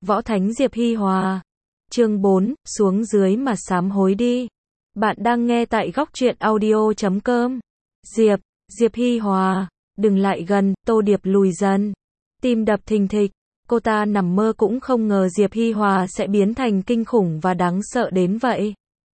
Võ Thánh Diệp Hi Hòa. Chương 4, xuống dưới mà sám hối đi. Bạn đang nghe tại góc truyện audio.com. Diệp Hi Hòa. Đừng lại gần, Tô Điệp lùi dần. Tim đập thình thịch. Cô ta nằm mơ cũng không ngờ Diệp Hi Hòa sẽ biến thành kinh khủng và đáng sợ đến vậy.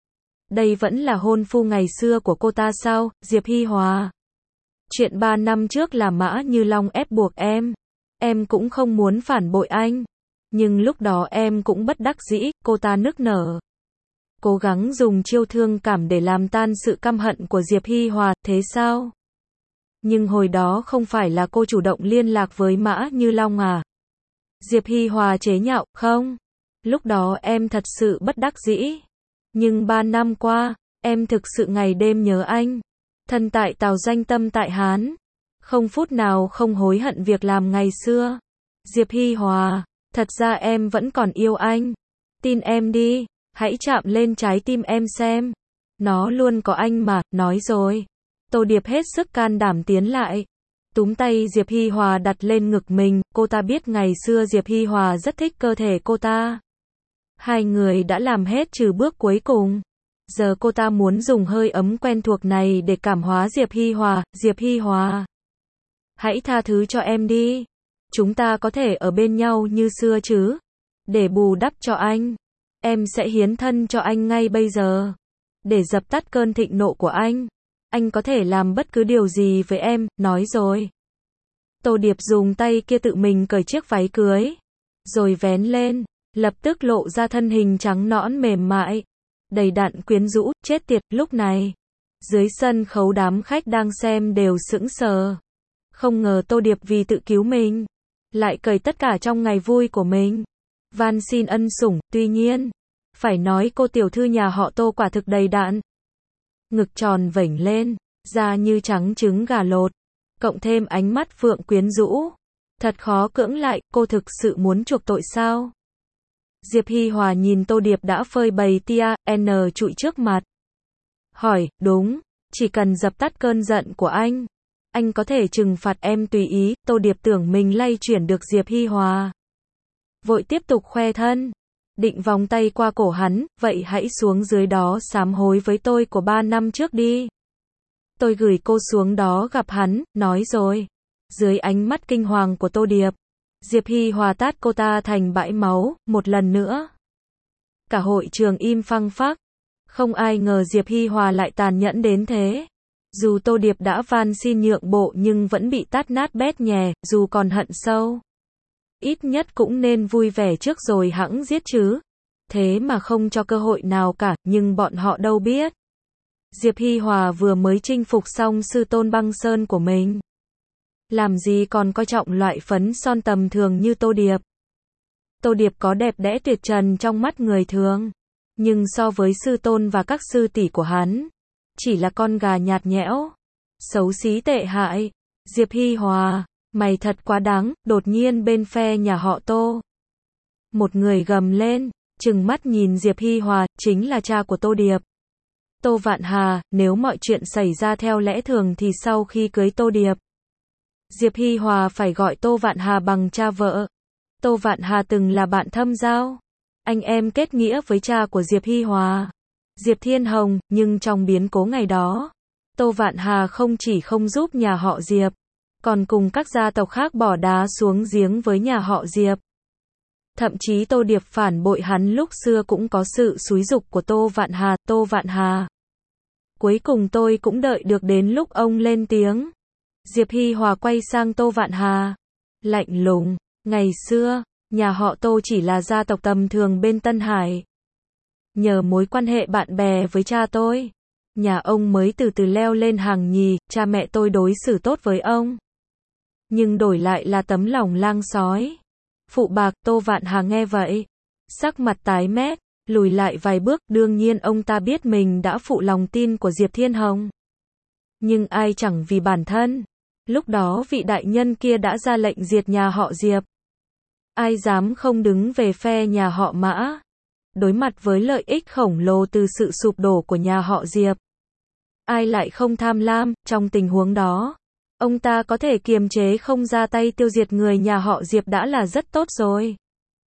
Đây vẫn là hôn phu ngày xưa của cô ta sao, Diệp Hi Hòa? Chuyện 3 năm trước là Mã Như Long ép buộc em. Em cũng không muốn phản bội anh. Nhưng lúc đó em cũng bất đắc dĩ, cô ta nức nở. Cố gắng dùng chiêu thương cảm để làm tan sự căm hận của Diệp Hi Hòa, thế sao? Nhưng hồi đó không phải là cô chủ động liên lạc với Mã Như Long à? Diệp Hi Hòa chế nhạo, không. Lúc đó em thật sự bất đắc dĩ. Nhưng 3 năm qua, em thực sự ngày đêm nhớ anh. Thân tại Tào danh tâm tại Hán. Không phút nào không hối hận việc làm ngày xưa. Diệp Hi Hòa, thật ra em vẫn còn yêu anh. Tin em đi, hãy chạm lên trái tim em xem. Nó luôn có anh mà, nói rồi. Tô Điệp hết sức can đảm tiến lại. Túm tay Diệp Hi Hòa đặt lên ngực mình, cô ta biết ngày xưa Diệp Hi Hòa rất thích cơ thể cô ta. Hai người đã làm hết trừ bước cuối cùng. Giờ cô ta muốn dùng hơi ấm quen thuộc này để cảm hóa Diệp Hi Hòa. Diệp Hi Hòa, hãy tha thứ cho em đi. Chúng ta có thể ở bên nhau như xưa chứ. Để bù đắp cho anh, em sẽ hiến thân cho anh ngay bây giờ. Để dập tắt cơn thịnh nộ của anh có thể làm bất cứ điều gì với em, nói rồi. Tô Điệp dùng tay kia tự mình cởi chiếc váy cưới. Rồi vén lên, lập tức lộ ra thân hình trắng nõn mềm mại. Đầy đặn quyến rũ, chết tiệt, lúc này. Dưới sân khấu đám khách đang xem đều sững sờ. Không ngờ Tô Điệp vì tự cứu mình, lại cởi tất cả trong ngày vui của mình. Van xin ân sủng, tuy nhiên, phải nói cô tiểu thư nhà họ Tô quả thực đầy đặn. Ngực tròn vểnh lên, da như trắng trứng gà lột, cộng thêm ánh mắt phượng quyến rũ. Thật khó cưỡng lại, cô thực sự muốn chuộc tội sao? Diệp Hi Hòa nhìn Tô Điệp đã phơi bày tia, trụi trước mặt. Hỏi, đúng, chỉ cần dập tắt cơn giận của anh có thể trừng phạt em tùy ý. Tô Điệp tưởng mình lay chuyển được Diệp Hi Hòa. Vội tiếp tục khoe thân. Định vòng tay qua cổ hắn, vậy hãy xuống dưới đó sám hối với tôi của 3 năm trước đi. Tôi gửi cô xuống đó gặp hắn, nói rồi. Dưới ánh mắt kinh hoàng của Tô Điệp, Diệp Hi Hòa tát cô ta thành bãi máu, một lần nữa. Cả hội trường im phăng phắc. Không ai ngờ Diệp Hi Hòa lại tàn nhẫn đến thế. Dù Tô Điệp đã van xin nhượng bộ nhưng vẫn bị tát nát bét nhè, dù còn hận sâu. Ít nhất cũng nên vui vẻ trước rồi hẵng giết chứ. Thế mà không cho cơ hội nào cả, nhưng bọn họ đâu biết. Diệp Hi Hòa vừa mới chinh phục xong sư tôn băng sơn của mình. Làm gì còn coi trọng loại phấn son tầm thường như Tô Điệp. Tô Điệp có đẹp đẽ tuyệt trần trong mắt người thường. Nhưng so với sư tôn và các sư tỷ của hắn, chỉ là con gà nhạt nhẽo, xấu xí tệ hại. Diệp Hi Hòa, mày thật quá đáng. Đột nhiên bên phe nhà họ Tô, một người gầm lên, trừng mắt nhìn Diệp Hi Hòa, chính là cha của Tô Điệp. Tô Vạn Hà. Nếu mọi chuyện xảy ra theo lẽ thường thì sau khi cưới Tô Điệp, Diệp Hi Hòa phải gọi Tô Vạn Hà bằng cha vợ. Tô Vạn Hà từng là bạn thâm giao, anh em kết nghĩa với cha của Diệp Hi Hòa, Diệp Thiên Hồng, nhưng trong biến cố ngày đó, Tô Vạn Hà không chỉ không giúp nhà họ Diệp, còn cùng các gia tộc khác bỏ đá xuống giếng với nhà họ Diệp. Thậm chí Tô Điệp phản bội hắn lúc xưa cũng có sự xúi giục của Tô Vạn Hà. Tô Vạn Hà, cuối cùng tôi cũng đợi được đến lúc ông lên tiếng. Diệp Hi Hòa quay sang Tô Vạn Hà, lạnh lùng, ngày xưa, nhà họ Tô chỉ là gia tộc tầm thường bên Tân Hải. Nhờ mối quan hệ bạn bè với cha tôi, nhà ông mới từ từ leo lên hàng nhì. Cha mẹ tôi đối xử tốt với ông, nhưng đổi lại là tấm lòng lang sói, phụ bạc. Tô Vạn Hà nghe vậy, sắc mặt tái mét, lùi lại vài bước. Đương nhiên ông ta biết mình đã phụ lòng tin của Diệp Thiên Hồng. Nhưng ai chẳng vì bản thân. Lúc đó vị đại nhân kia đã ra lệnh diệt nhà họ Diệp. Ai dám không đứng về phe nhà họ Mã. Đối mặt với lợi ích khổng lồ từ sự sụp đổ của nhà họ Diệp, ai lại không tham lam. Trong tình huống đó, ông ta có thể kiềm chế không ra tay tiêu diệt người nhà họ Diệp đã là rất tốt rồi.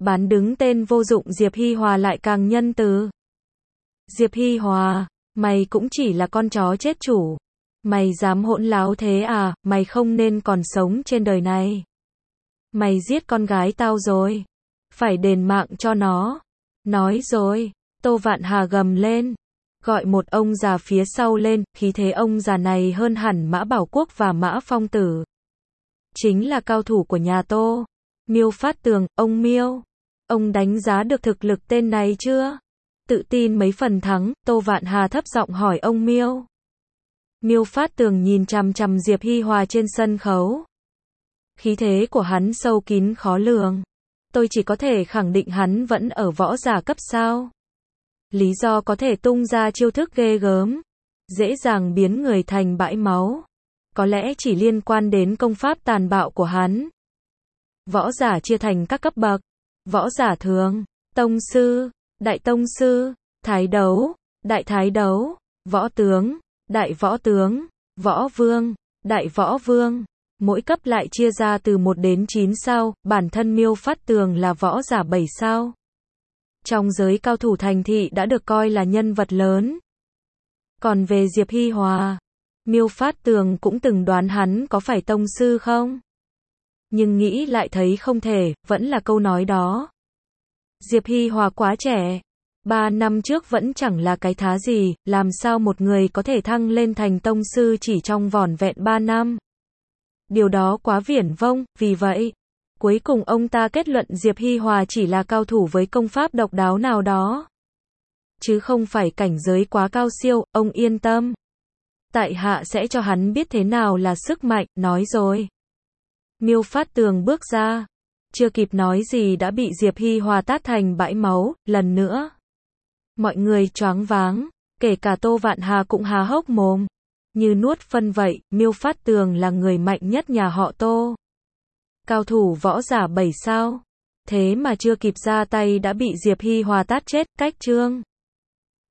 Bán đứng tên vô dụng Diệp Hi Hòa lại càng nhân từ. Diệp Hi Hòa, mày cũng chỉ là con chó chết chủ. Mày dám hỗn láo thế à, mày không nên còn sống trên đời này. Mày giết con gái tao rồi. Phải đền mạng cho nó. Nói rồi, Tô Vạn Hà gầm lên. Gọi một ông già phía sau lên, khí thế ông già này hơn hẳn Mã Bảo Quốc và Mã Phong Tử. Chính là cao thủ của nhà Tô. Miêu Phát Tường, ông Miêu. Ông đánh giá được thực lực tên này chưa? Tự tin mấy phần thắng, Tô Vạn Hà thấp giọng hỏi ông Miêu. Miêu Phát Tường nhìn chằm chằm Diệp Hi Hòa trên sân khấu. Khí thế của hắn sâu kín khó lường. Tôi chỉ có thể khẳng định hắn vẫn ở võ giả cấp sao. Lý do có thể tung ra chiêu thức ghê gớm, dễ dàng biến người thành bãi máu. Có lẽ chỉ liên quan đến công pháp tàn bạo của hắn. Võ giả chia thành các cấp bậc. Võ giả thường, tông sư, đại tông sư, thái đấu, đại thái đấu, võ tướng, đại võ tướng, võ vương, đại võ vương. Mỗi cấp lại chia ra từ 1 đến 9 sao, bản thân Miêu Phát Tường là võ giả 7 sao. Trong giới cao thủ thành thị đã được coi là nhân vật lớn. Còn về Diệp Hi Hòa, Miêu Phát Tường cũng từng đoán hắn có phải tông sư không? Nhưng nghĩ lại thấy không thể, vẫn là câu nói đó. Diệp Hi Hòa quá trẻ. 3 năm trước vẫn chẳng là cái thá gì, làm sao một người có thể thăng lên thành tông sư chỉ trong vỏn vẹn 3 năm. Điều đó quá viển vông, vì vậy, cuối cùng ông ta kết luận Diệp Hi Hòa chỉ là cao thủ với công pháp độc đáo nào đó. Chứ không phải cảnh giới quá cao siêu, ông yên tâm. Tại hạ sẽ cho hắn biết thế nào là sức mạnh, nói rồi. Miêu Phát Tường bước ra. Chưa kịp nói gì đã bị Diệp Hi Hòa tát thành bãi máu, lần nữa. Mọi người choáng váng, kể cả Tô Vạn Hà cũng há hốc mồm. Như nuốt phân vậy, Miêu Phát Tường là người mạnh nhất nhà họ Tô. Cao thủ võ giả 7 sao. Thế mà chưa kịp ra tay đã bị Diệp Hi Hòa tát chết, cách chương.